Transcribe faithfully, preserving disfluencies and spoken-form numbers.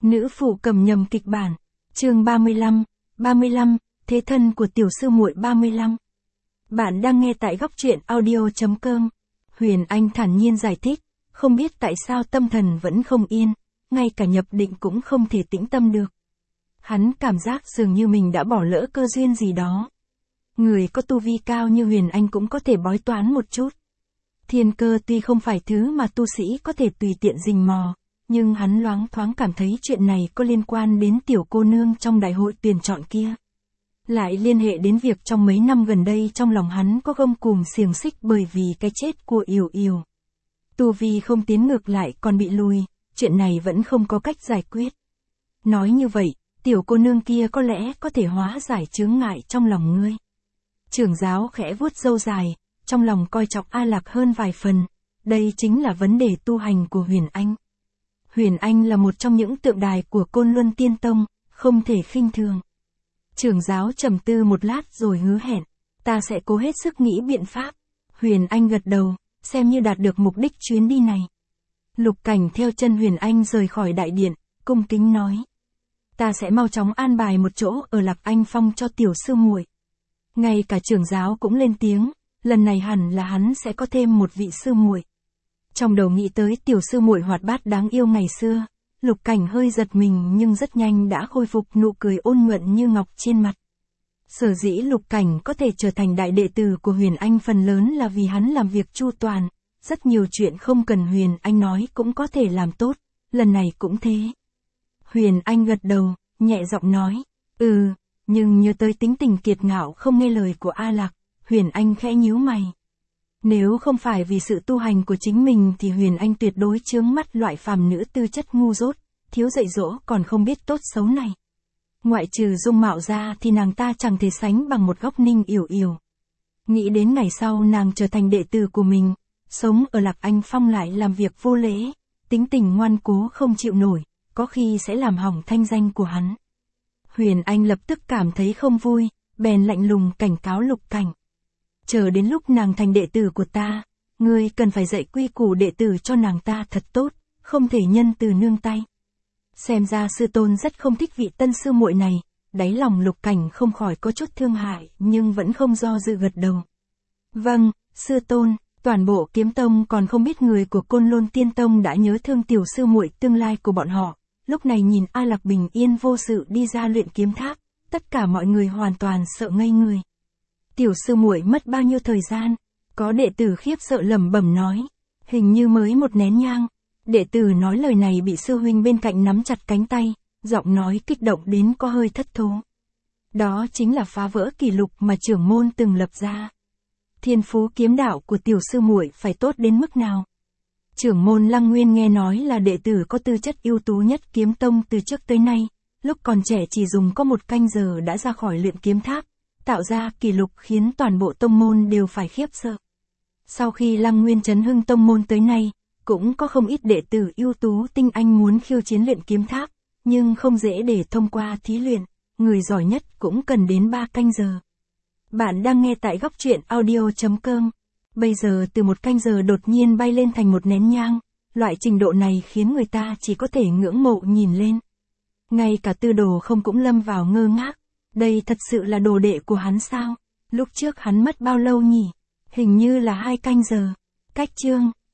Nữ phụ cầm nhầm kịch bản. Chương ba mươi lăm, ba mươi lăm, thế thân của tiểu sư muội ba mươi lăm. Bạn đang nghe tại góc truyện audio chấm com. Huyền Anh thản nhiên giải thích, không biết tại sao tâm thần vẫn không yên, ngay cả nhập định cũng không thể tĩnh tâm được. Hắn cảm giác dường như mình đã bỏ lỡ cơ duyên gì đó. Người có tu vi cao như Huyền Anh cũng có thể bói toán một chút. Thiên cơ tuy không phải thứ mà tu sĩ có thể tùy tiện rình mò, nhưng hắn loáng thoáng cảm thấy chuyện này có liên quan đến tiểu cô nương trong đại hội tuyển chọn kia. Lại liên hệ đến việc trong mấy năm gần đây trong lòng hắn có gông cùm xiềng xích bởi vì cái chết của Yểu Yểu. Tu vi không tiến ngược lại còn bị lùi, chuyện này vẫn không có cách giải quyết. Nói như vậy, tiểu cô nương kia có lẽ có thể hóa giải chướng ngại trong lòng ngươi. Trưởng giáo khẽ vuốt râu dài, trong lòng coi trọng A Lạc hơn vài phần, đây chính là vấn đề tu hành của Huyền Anh. Huyền Anh là một trong những tượng đài của Côn Luân Tiên Tông, không thể khinh thường. Trưởng giáo trầm tư một lát rồi hứa hẹn, ta sẽ cố hết sức nghĩ biện pháp. Huyền Anh gật đầu, xem như đạt được mục đích chuyến đi này. Lục Cảnh theo chân Huyền Anh rời khỏi đại điện, cung kính nói. Ta sẽ mau chóng an bài một chỗ ở Lạc Anh Phong cho tiểu sư muội. Ngay cả trưởng giáo cũng lên tiếng, lần này hẳn là hắn sẽ có thêm một vị sư muội. Trong đầu nghĩ tới tiểu sư muội hoạt bát đáng yêu ngày xưa, Lục Cảnh hơi giật mình nhưng rất nhanh đã khôi phục nụ cười ôn nhuận như ngọc trên mặt. Sở dĩ Lục Cảnh có thể trở thành đại đệ tử của Huyền Anh phần lớn là vì hắn làm việc chu toàn, rất nhiều chuyện không cần Huyền Anh nói cũng có thể làm tốt, lần này cũng thế. Huyền Anh gật đầu, nhẹ giọng nói, ừ, nhưng nhớ tới tính tình kiệt ngạo không nghe lời của A Lạc, Huyền Anh khẽ nhíu mày. Nếu không phải vì sự tu hành của chính mình thì Huyền Anh tuyệt đối chướng mắt loại phàm nữ tư chất ngu dốt, thiếu dạy dỗ còn không biết tốt xấu này. Ngoại trừ dung mạo ra thì nàng ta chẳng thể sánh bằng một góc Ninh Yểu Yểu. Nghĩ đến ngày sau nàng trở thành đệ tử của mình, sống ở Lạc Anh Phong lại làm việc vô lễ, tính tình ngoan cố không chịu nổi, có khi sẽ làm hỏng thanh danh của hắn. Huyền Anh lập tức cảm thấy không vui, bèn lạnh lùng cảnh cáo Lục Cảnh. Chờ đến lúc nàng thành đệ tử của ta, ngươi cần phải dạy quy củ đệ tử cho nàng ta thật tốt, không thể nhân từ nương tay. Xem ra sư tôn rất không thích vị tân sư muội này, đáy lòng Lục Cảnh không khỏi có chút thương hại nhưng vẫn không do dự gật đầu. Vâng, sư tôn, toàn bộ Kiếm Tông còn không biết người của Côn Lôn Tiên Tông đã nhớ thương tiểu sư muội tương lai của bọn họ. Lúc này nhìn A Lạc bình yên vô sự đi ra luyện kiếm tháp, tất cả mọi người hoàn toàn sợ ngây người. Tiểu sư muội mất bao nhiêu thời gian? Có đệ tử khiếp sợ lẩm bẩm nói, hình như mới một nén nhang. Đệ tử nói lời này bị sư huynh bên cạnh nắm chặt cánh tay, giọng nói kích động đến có hơi thất thố. Đó chính là phá vỡ kỷ lục mà trưởng môn từng lập ra. Thiên phú kiếm đạo của tiểu sư muội phải tốt đến mức nào? Trưởng môn Lăng Nguyên nghe nói là đệ tử có tư chất ưu tú nhất Kiếm Tông từ trước tới nay, lúc còn trẻ chỉ dùng có một canh giờ đã ra khỏi luyện kiếm tháp, tạo ra kỷ lục khiến toàn bộ tông môn đều phải khiếp sợ. Sau khi Lăng Nguyên chấn hưng tông môn tới nay, cũng có không ít đệ tử ưu tú tinh anh muốn khiêu chiến luyện kiếm tháp, nhưng không dễ để thông qua thí luyện, người giỏi nhất cũng cần đến ba canh giờ. Bạn đang nghe tại góc truyện audio chấm com. Bây giờ từ một canh giờ đột nhiên bay lên thành một nén nhang, loại trình độ này khiến người ta chỉ có thể ngưỡng mộ nhìn lên. Ngay cả Tư Đồ không cũng lâm vào ngơ ngác, đây thật sự là đồ đệ của hắn sao? Lúc trước hắn mất bao lâu nhỉ? Hình như là hai canh giờ. Cách chương